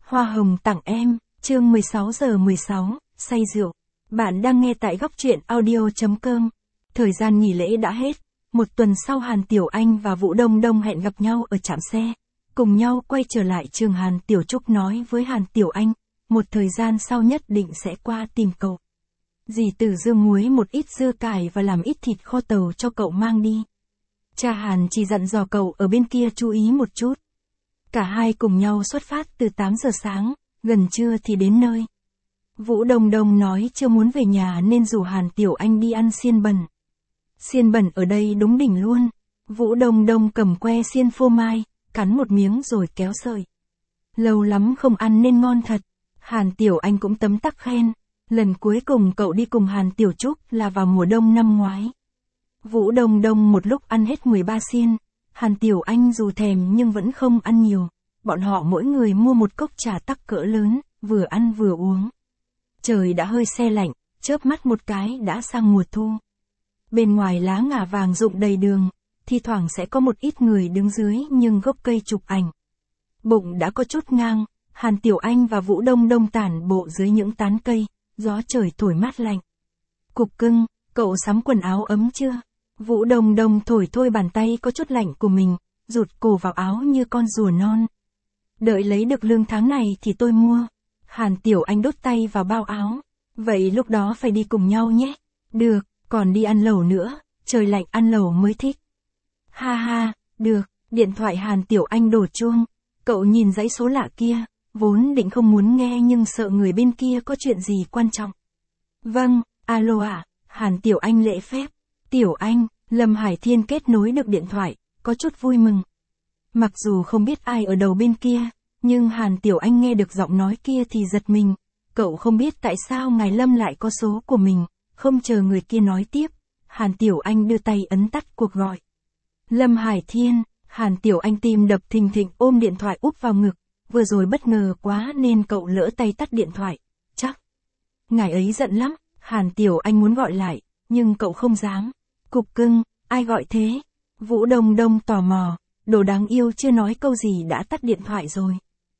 Hoa hồng tặng em, chương 16:16, say rượu. Bạn đang nghe tại góc truyện audio.com. Thời gian nghỉ lễ đã hết. Một tuần sau Hàn Tiểu Anh và Vũ Đông Đông hẹn gặp nhau ở trạm xe. Cùng nhau quay trở lại trường. Hàn Tiểu Trúc nói với Hàn Tiểu Anh, một thời gian sau nhất định sẽ qua tìm cậu. Dì Tử Dương muối một ít dưa cải và làm ít thịt kho tàu cho cậu mang đi. Cha Hàn chỉ dặn dò cậu ở bên kia chú ý một chút. Cả hai cùng nhau xuất phát từ 8 giờ sáng, gần trưa thì đến nơi. Vũ Đông Đông nói chưa muốn về nhà nên rủ Hàn Tiểu Anh đi ăn xiên bẩn. Xiên bẩn ở đây đúng đỉnh luôn. Vũ Đông Đông cầm que xiên phô mai, cắn một miếng rồi kéo sợi. Lâu lắm không ăn nên ngon thật. Hàn Tiểu Anh cũng tấm tắc khen. Lần cuối cùng cậu đi cùng Hàn Tiểu Trúc là vào mùa đông năm ngoái. Vũ Đông Đông một lúc ăn hết 13 xiên. Hàn Tiểu Anh dù thèm nhưng vẫn không ăn nhiều. Bọn họ mỗi người mua một cốc trà tắc cỡ lớn, vừa ăn vừa uống. Trời đã hơi se lạnh, chớp mắt một cái đã sang mùa thu. Bên ngoài lá ngả vàng rụng đầy đường, thi thoảng sẽ có một ít người đứng dưới nhưng gốc cây chụp ảnh. Bụng đã có chút ngang, Hàn Tiểu Anh và Vũ Đông Đông tản bộ dưới những tán cây, gió trời thổi mát lạnh. Cục cưng, cậu sắm quần áo ấm chưa? Vũ Đông Đông thổi thôi bàn tay có chút lạnh của mình, rụt cổ vào áo như con rùa non. Đợi lấy được lương tháng này thì tôi mua. Hàn Tiểu Anh đốt tay vào bao áo. Vậy lúc đó phải đi cùng nhau nhé. Được, còn đi ăn lẩu nữa, trời lạnh ăn lẩu mới thích. Ha ha, được, điện thoại Hàn Tiểu Anh đổ chuông. Cậu nhìn dãy số lạ kia, vốn định không muốn nghe nhưng sợ người bên kia có chuyện gì quan trọng. Vâng, alo ạ, Hàn Tiểu Anh lễ phép. Tiểu Anh, Lâm Hải Thiên kết nối được điện thoại, có chút vui mừng. Mặc dù không biết ai ở đầu bên kia, nhưng Hàn Tiểu Anh nghe được giọng nói kia thì giật mình. Cậu không biết tại sao ngài Lâm lại có số của mình, không chờ người kia nói tiếp. Hàn Tiểu Anh đưa tay ấn tắt cuộc gọi. Lâm Hải Thiên, Hàn Tiểu Anh tim đập thình thịch ôm điện thoại úp vào ngực. Vừa rồi bất ngờ quá nên cậu lỡ tay tắt điện thoại. Chắc ngài ấy giận lắm. Hàn Tiểu Anh muốn gọi lại, nhưng cậu không dám. Cục cưng, ai gọi thế? Vũ Đông Đông tò mò. Đồ đáng yêu chưa nói câu gì đã tắt điện thoại rồi.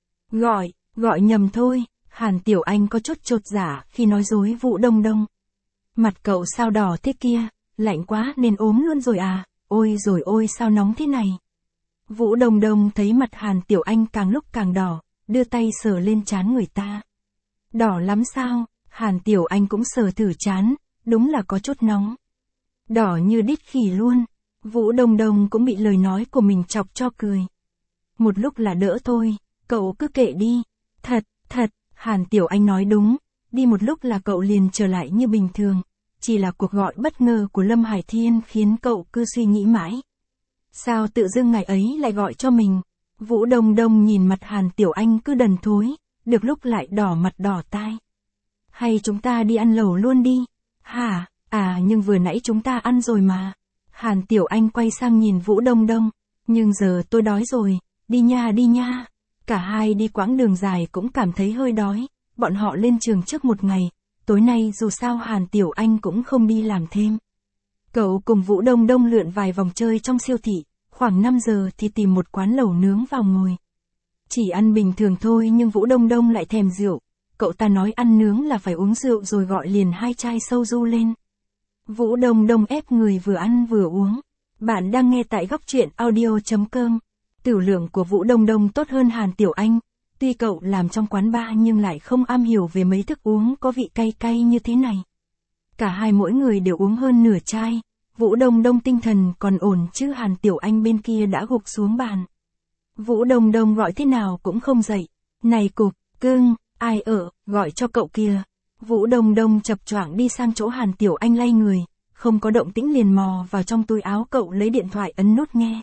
Gọi nhầm thôi. Hàn Tiểu Anh có chút chột dạ khi nói dối Vũ Đông Đông. Mặt cậu sao đỏ thế kia, lạnh quá nên ốm luôn rồi à, ôi rồi ôi sao nóng thế này. Vũ Đông Đông thấy mặt Hàn Tiểu Anh càng lúc càng đỏ, đưa tay sờ lên trán người ta. Đỏ lắm sao? Hàn Tiểu Anh cũng sờ thử trán, đúng là có chút nóng. Đỏ như đít khỉ luôn. Vũ Đông Đông cũng bị lời nói của mình chọc cho cười. Một lúc là đỡ thôi, cậu cứ kệ đi. Thật, Hàn Tiểu Anh nói đúng, đi một lúc là cậu liền trở lại như bình thường. Chỉ là cuộc gọi bất ngờ của Lâm Hải Thiên khiến cậu cứ suy nghĩ mãi. Sao tự dưng ngày ấy lại gọi cho mình? Vũ Đông Đông nhìn mặt Hàn Tiểu Anh cứ đần thối, được lúc lại đỏ mặt đỏ tai. Hay chúng ta đi ăn lẩu luôn đi? Hả? À nhưng vừa nãy chúng ta ăn rồi mà. Hàn Tiểu Anh quay sang nhìn Vũ Đông Đông. Nhưng giờ tôi đói rồi, đi nha. Cả hai đi quãng đường dài cũng cảm thấy hơi đói. Bọn họ lên trường trước một ngày. Tối nay dù sao Hàn Tiểu Anh cũng không đi làm thêm. Cậu cùng Vũ Đông Đông lượn vài vòng chơi trong siêu thị. Khoảng 5 giờ thì tìm một quán lẩu nướng vào ngồi. Chỉ ăn bình thường thôi nhưng Vũ Đông Đông lại thèm rượu. Cậu ta nói ăn nướng là phải uống rượu rồi gọi liền 2 chai soju du lên. Vũ Đông Đông ép người vừa ăn vừa uống. Bạn đang nghe tại góc truyện audio.com. Tửu lượng của Vũ Đông Đông tốt hơn Hàn Tiểu Anh. Tuy cậu làm trong quán bar nhưng lại không am hiểu về mấy thức uống có vị cay cay như thế này. Cả hai mỗi người đều uống hơn nửa chai. Vũ Đông Đông tinh thần còn ổn chứ Hàn Tiểu Anh bên kia đã gục xuống bàn. Vũ Đông Đông gọi thế nào cũng không dậy. Này cục, cưng, ai ở, gọi cho cậu kìa. Vũ Đông Đông chập choạng đi sang chỗ Hàn Tiểu Anh lay người, không có động tĩnh liền mò vào trong túi áo cậu lấy điện thoại ấn nút nghe.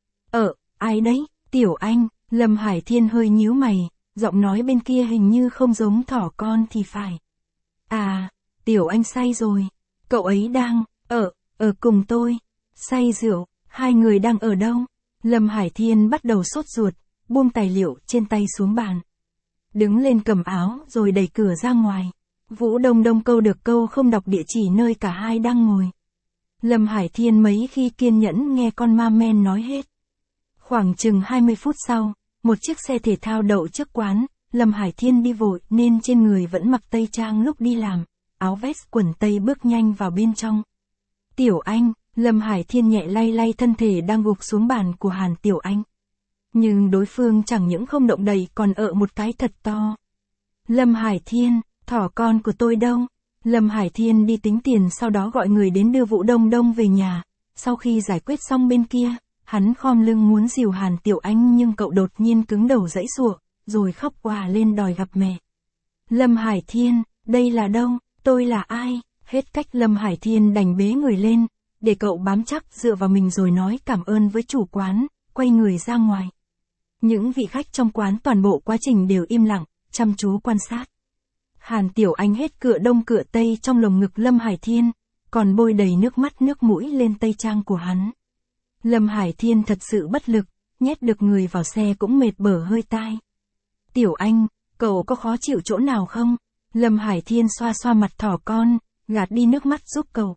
Ai đấy, Tiểu Anh, Lâm Hải Thiên hơi nhíu mày, giọng nói bên kia hình như không giống thỏ con thì phải. À, Tiểu Anh say rồi, cậu ấy đang, ở cùng tôi, say rượu, hai người đang ở đâu? Lâm Hải Thiên bắt đầu sốt ruột, buông tài liệu trên tay xuống bàn. Đứng lên cầm áo rồi đẩy cửa ra ngoài. Vũ Đông Đông câu được câu không đọc địa chỉ nơi cả hai đang ngồi. Lâm Hải Thiên mấy khi kiên nhẫn nghe con ma men nói hết. Khoảng chừng 20 phút sau, một chiếc xe thể thao đậu trước quán, Lâm Hải Thiên đi vội nên trên người vẫn mặc tây trang lúc đi làm, áo vest quần tây bước nhanh vào bên trong. Tiểu Anh, Lâm Hải Thiên nhẹ lay lay thân thể đang gục xuống bàn của Hàn Tiểu Anh. Nhưng đối phương chẳng những không động đậy còn ợ một cái thật to. Lâm Hải Thiên, thỏ con của tôi đâu? Lâm Hải Thiên đi tính tiền sau đó gọi người đến đưa Vũ Đông Đông về nhà. Sau khi giải quyết xong bên kia, hắn khom lưng muốn dìu Hàn Tiểu Anh nhưng cậu đột nhiên cứng đầu giãy giụa, rồi khóc òa lên đòi gặp mẹ. Lâm Hải Thiên, đây là đâu? Tôi là ai? Hết cách Lâm Hải Thiên đành bế người lên, để cậu bám chắc dựa vào mình rồi nói cảm ơn với chủ quán, quay người ra ngoài. Những vị khách trong quán toàn bộ quá trình đều im lặng, chăm chú quan sát. Hàn Tiểu Anh hết cựa đông cựa tây trong lồng ngực Lâm Hải Thiên, còn bôi đầy nước mắt nước mũi lên tây trang của hắn. Lâm Hải Thiên thật sự bất lực, nhét được người vào xe cũng mệt bở hơi tai. Tiểu Anh, cậu có khó chịu chỗ nào không? Lâm Hải Thiên xoa xoa mặt thỏ con, gạt đi nước mắt giúp cậu.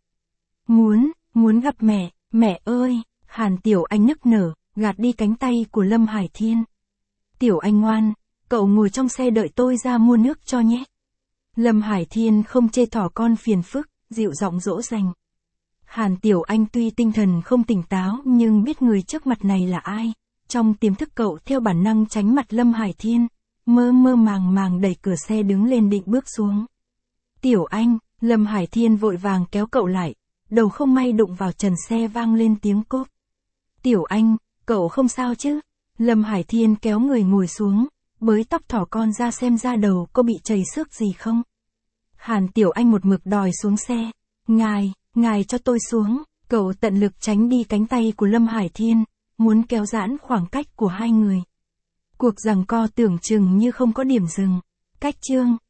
Muốn gặp mẹ, mẹ ơi, Hàn Tiểu Anh nức nở, gạt đi cánh tay của Lâm Hải Thiên. Tiểu Anh ngoan, cậu ngồi trong xe đợi tôi ra mua nước cho nhé. Lâm Hải Thiên không chê thỏ con phiền phức, dịu giọng dỗ dành. Hàn Tiểu Anh tuy tinh thần không tỉnh táo nhưng biết người trước mặt này là ai. Trong tiềm thức cậu theo bản năng tránh mặt Lâm Hải Thiên, mơ mơ màng màng đẩy cửa xe đứng lên định bước xuống. Tiểu Anh, Lâm Hải Thiên vội vàng kéo cậu lại, đầu không may đụng vào trần xe vang lên tiếng cốp. Tiểu Anh, cậu không sao chứ? Lâm Hải Thiên kéo người ngồi xuống, bới tóc thỏ con ra xem da đầu có bị chảy xước gì không. Hàn Tiểu Anh một mực đòi xuống xe. Ngài cho tôi xuống. Cậu tận lực tránh đi cánh tay của Lâm Hải Thiên, muốn kéo giãn khoảng cách của hai người. Cuộc giằng co tưởng chừng như không có điểm dừng. Cách chương